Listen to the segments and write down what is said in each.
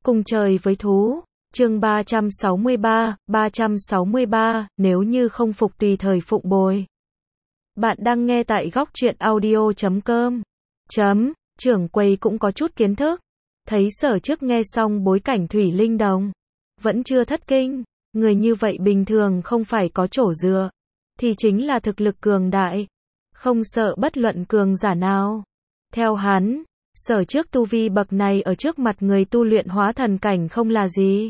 Cùng trời với thú. Chương 363, nếu như không phục tùy thời phụng bồi. Bạn đang nghe tại góc truyện audio.com. Trưởng quầy cũng có chút kiến thức. Thấy Sở Trước nghe xong bối cảnh Thủy Linh Đồng, vẫn chưa thất kinh. Người như vậy bình thường không phải có chỗ dựa, thì chính là thực lực cường đại, không sợ bất luận cường giả nào. Theo hắn, Sở Trước tu vi bậc này ở trước mặt người tu luyện hóa thần cảnh không là gì.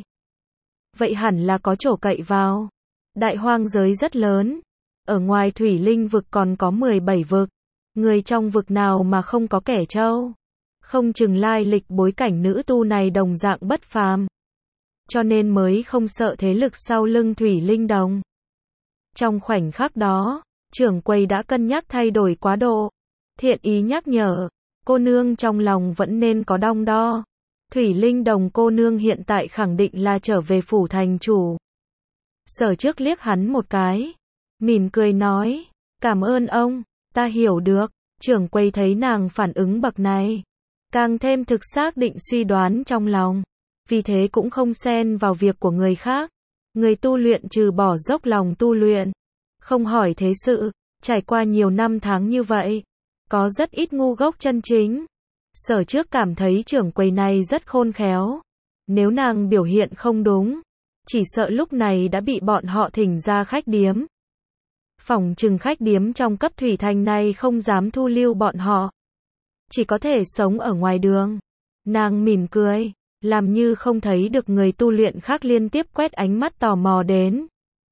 Vậy hẳn là có chỗ cậy vào. Đại hoang giới rất lớn. Ở ngoài Thủy Linh vực còn có 17 vực. Người trong vực nào mà không có kẻ trâu. Không chừng lai lịch bối cảnh nữ tu này đồng dạng bất phàm. Cho nên mới không sợ thế lực sau lưng Thủy Linh Đồng. Trong khoảnh khắc đó, trưởng quầy đã cân nhắc thay đổi quá độ. Thiện ý nhắc nhở, cô nương trong lòng vẫn nên có đong đo. Thủy Linh Đồng cô nương hiện tại khẳng định là trở về phủ thành chủ. Sở Trước liếc hắn một cái, mỉm cười nói, cảm ơn ông, ta hiểu được. Trưởng quầy thấy nàng phản ứng bậc này, càng thêm thực xác định suy đoán trong lòng. Vì thế cũng không xen vào việc của người khác. Người tu luyện trừ bỏ dốc lòng tu luyện, không hỏi thế sự, trải qua nhiều năm tháng như vậy, có rất ít ngu gốc chân chính. Sở Trước cảm thấy trưởng quầy này rất khôn khéo. Nếu nàng biểu hiện không đúng, chỉ sợ lúc này đã bị bọn họ thỉnh ra khách điếm. Phỏng chừng khách điếm trong cấp thủy thành này không dám thu lưu bọn họ, chỉ có thể sống ở ngoài đường. Nàng mỉm cười, làm như không thấy được người tu luyện khác liên tiếp quét ánh mắt tò mò đến.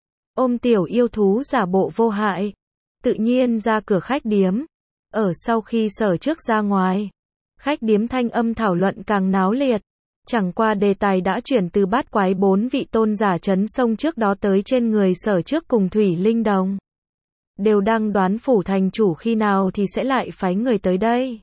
Ôm tiểu yêu thú giả bộ vô hại, tự nhiên ra cửa khách điếm. Ở sau khi Sở Trước ra ngoài, khách điếm thanh âm thảo luận càng náo liệt. Chẳng qua đề tài đã chuyển từ bát quái 4 vị tôn giả trấn sông trước đó tới trên người Sở Trước cùng Thủy Linh Đồng. Đều đang đoán phủ thành chủ khi nào thì sẽ lại phái người tới đây.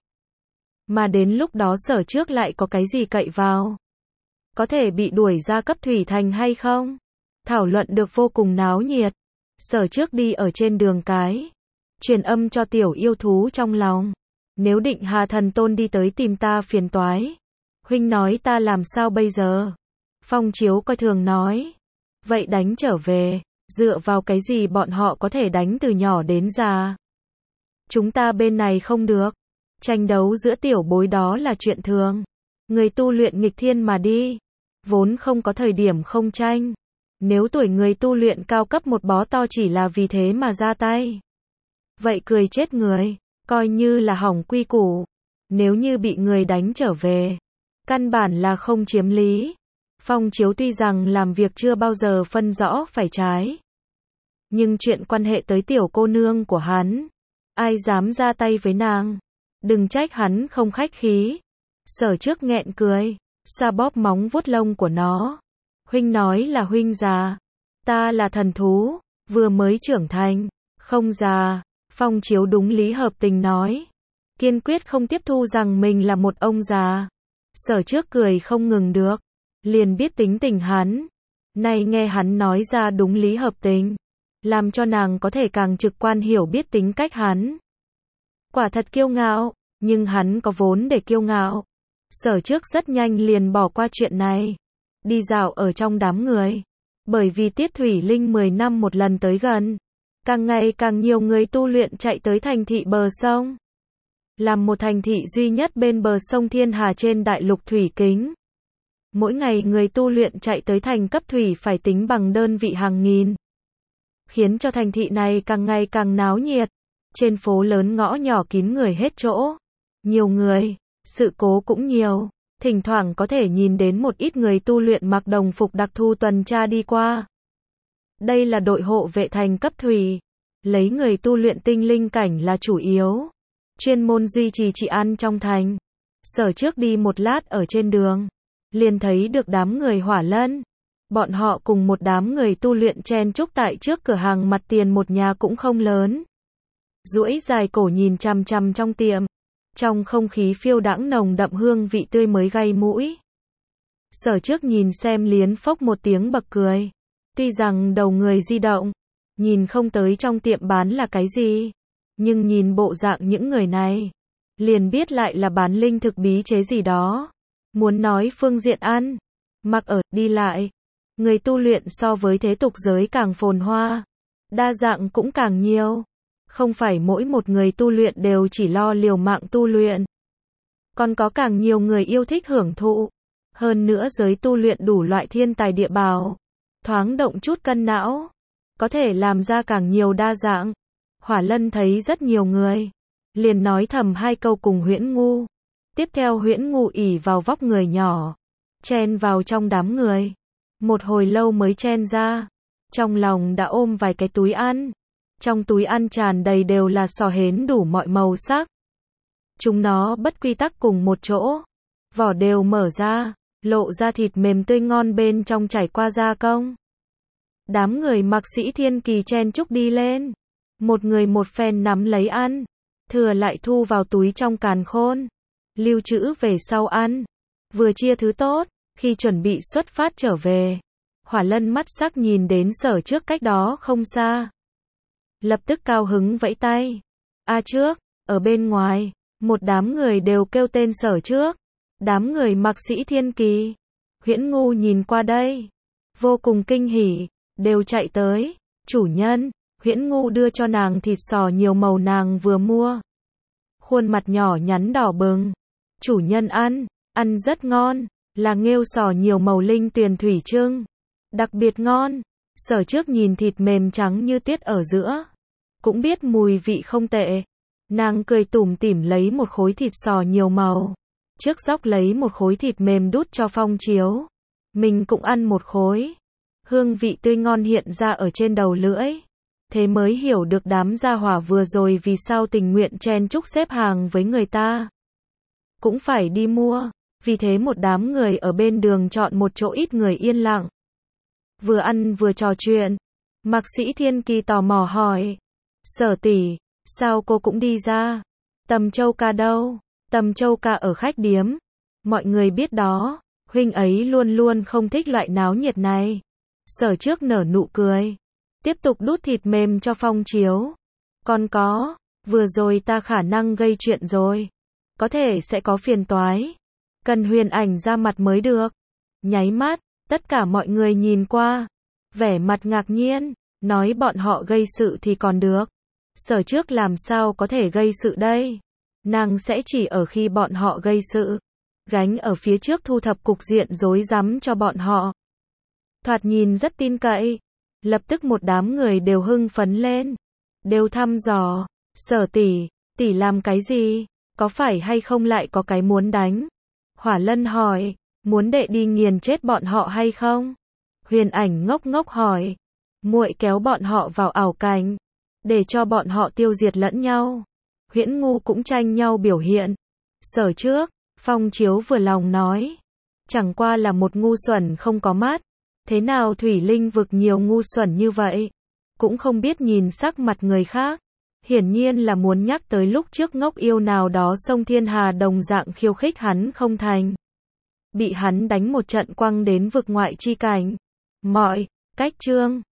Mà đến lúc đó Sở Trước lại có cái gì cậy vào? Có thể bị đuổi ra cấp thủy thành hay không? Thảo luận được vô cùng náo nhiệt. Sở Trước đi ở trên đường cái, truyền âm cho tiểu yêu thú trong lòng. Nếu Định Hà thần tôn đi tới tìm ta phiền toái, huynh nói ta làm sao bây giờ? Phong Chiếu coi thường nói, vậy đánh trở về, dựa vào cái gì bọn họ có thể đánh từ nhỏ đến già? Chúng ta bên này không được. Tranh đấu giữa tiểu bối đó là chuyện thường. Người tu luyện nghịch thiên mà đi, vốn không có thời điểm không tranh. Nếu tuổi người tu luyện cao cấp một bó to chỉ là vì thế mà ra tay, vậy cười chết người, coi như là hỏng quy củ. Nếu như bị người đánh trở về, căn bản là không chiếm lý. Phong Chiếu tuy rằng làm việc chưa bao giờ phân rõ phải trái, nhưng chuyện quan hệ tới tiểu cô nương của hắn, ai dám ra tay với nàng? Đừng trách hắn không khách khí. Sở Trước nghẹn cười, xoa bóp móng vuốt lông của nó. Huynh nói là huynh già, ta là thần thú, vừa mới trưởng thành, không già. Phong Chiếu đúng lý hợp tình nói, kiên quyết không tiếp thu rằng mình là một ông già. Sở Trước cười không ngừng được, liền biết tính tình hắn. Nay nghe hắn nói ra đúng lý hợp tình, làm cho nàng có thể càng trực quan hiểu biết tính cách hắn. Quả thật kiêu ngạo, nhưng hắn có vốn để kiêu ngạo. Sở Trước rất nhanh liền bỏ qua chuyện này, đi dạo ở trong đám người. Bởi vì Tiết Thủy Linh 10 năm một lần tới gần, càng ngày càng nhiều người tu luyện chạy tới thành thị bờ sông. Làm một thành thị duy nhất bên bờ sông Thiên Hà trên đại lục thủy kính. Mỗi ngày người tu luyện chạy tới thành cấp thủy phải tính bằng đơn vị hàng nghìn, khiến cho thành thị này càng ngày càng náo nhiệt. Trên phố lớn ngõ nhỏ kín người hết chỗ. Nhiều người, sự cố cũng nhiều. Thỉnh thoảng có thể nhìn đến một ít người tu luyện mặc đồng phục đặc thù tuần tra đi qua. Đây là đội hộ vệ thành cấp thủy, lấy người tu luyện tinh linh cảnh là chủ yếu, chuyên môn duy trì trị an trong thành. Sở Trước đi một lát ở trên đường, liền thấy được đám người Hỏa Lân. Bọn họ cùng một đám người tu luyện chen chúc tại trước cửa hàng mặt tiền một nhà cũng không lớn. Duỗi dài cổ nhìn chằm chằm trong tiệm. Trong không khí phiêu đãng nồng đậm hương vị tươi mới gây mũi. Sở Trước nhìn xem liến phốc một tiếng bật cười. Tuy rằng đầu người di động, nhìn không tới trong tiệm bán là cái gì, nhưng nhìn bộ dạng những người này, liền biết lại là bán linh thực bí chế gì đó. Muốn nói phương diện ăn, mặc ở, đi lại. Người tu luyện so với thế tục giới càng phồn hoa, đa dạng cũng càng nhiều. Không phải mỗi một người tu luyện đều chỉ lo liều mạng tu luyện. Còn có càng nhiều người yêu thích hưởng thụ. Hơn nữa giới tu luyện đủ loại thiên tài địa bảo. Thoáng động chút cân não. Có thể làm ra càng nhiều đa dạng. Hỏa Lân thấy rất nhiều người. Liền nói thầm hai câu cùng Huyễn Ngu. Tiếp theo Huyễn Ngu ỉ vào vóc người nhỏ. Chen vào trong đám người. Một hồi lâu mới chen ra. Trong lòng đã ôm vài cái túi ăn. Trong túi ăn tràn đầy đều là sò hến đủ mọi màu sắc. Chúng nó bất quy tắc cùng một chỗ. Vỏ đều mở ra, lộ ra thịt mềm tươi ngon bên trong trải qua gia công. Đám người Mạc Sĩ Thiên Kỳ chen chúc đi lên. Một người một phen nắm lấy ăn. Thừa lại thu vào túi trong càn khôn. Lưu trữ về sau ăn. Vừa chia thứ tốt, khi chuẩn bị xuất phát trở về. Hỏa Lân mắt sắc nhìn đến Sở Trước cách đó không xa. Lập tức cao hứng vẫy tay. Trước, ở bên ngoài, một đám người đều kêu tên Sở Trước. Đám người Mạc Sĩ Thiên Kỳ. Huyễn Ngu nhìn qua đây. Vô cùng kinh hỉ, đều chạy tới. Chủ nhân, Huyễn Ngu đưa cho nàng thịt sò nhiều màu nàng vừa mua. Khuôn mặt nhỏ nhắn đỏ bừng. Chủ nhân ăn rất ngon, là nghêu sò nhiều màu linh tuyền thủy trưng. Đặc biệt ngon. Sở Trước nhìn thịt mềm trắng như tuyết ở giữa. Cũng biết mùi vị không tệ. Nàng cười tủm tỉm lấy một khối thịt sò nhiều màu. Trước dóc lấy một khối thịt mềm đút cho Phong Chiếu. Mình cũng ăn một khối. Hương vị tươi ngon hiện ra ở trên đầu lưỡi. Thế mới hiểu được đám gia hỏa vừa rồi vì sao tình nguyện chen chúc xếp hàng với người ta. Cũng phải đi mua. Vì thế một đám người ở bên đường chọn một chỗ ít người yên lặng. Vừa ăn vừa trò chuyện. Mạc Sĩ Thiên Kỳ tò mò hỏi. Sở tỷ, sao cô cũng đi ra? Tầm Châu ca đâu? Tầm Châu ca ở khách điếm. Mọi người biết đó, huynh ấy luôn luôn không thích loại náo nhiệt này. Sở Trước nở nụ cười. Tiếp tục đút thịt mềm cho Phong Chiếu. Còn có, vừa rồi ta khả năng gây chuyện rồi. Có thể sẽ có phiền toái. Cần Huyền Ảnh ra mặt mới được. Nháy mắt, tất cả mọi người nhìn qua. Vẻ mặt ngạc nhiên, nói bọn họ gây sự thì còn được. Sở Trước làm sao có thể gây sự đây? Nàng sẽ chỉ ở khi bọn họ gây sự. Gánh ở phía trước thu thập cục diện rối rắm cho bọn họ. Thoạt nhìn rất tin cậy. Lập tức một đám người đều hưng phấn lên. Đều thăm dò. Sở tỷ, tỷ làm cái gì? Có phải hay không lại có cái muốn đánh? Hỏa Lân hỏi. Muốn đệ đi nghiền chết bọn họ hay không? Huyền Ảnh ngốc ngốc hỏi. Muội kéo bọn họ vào ảo cảnh. Để cho bọn họ tiêu diệt lẫn nhau. Huyễn Ngu cũng tranh nhau biểu hiện. Sở Trước, Phong Chiếu vừa lòng nói. Chẳng qua là một ngu xuẩn không có mắt. Thế nào Thủy Linh vực nhiều ngu xuẩn như vậy? Cũng không biết nhìn sắc mặt người khác. Hiển nhiên là muốn nhắc tới lúc trước ngốc yêu nào đó sông Thiên Hà đồng dạng khiêu khích hắn không thành. Bị hắn đánh một trận quăng đến vực ngoại chi cảnh. Mọi cách chương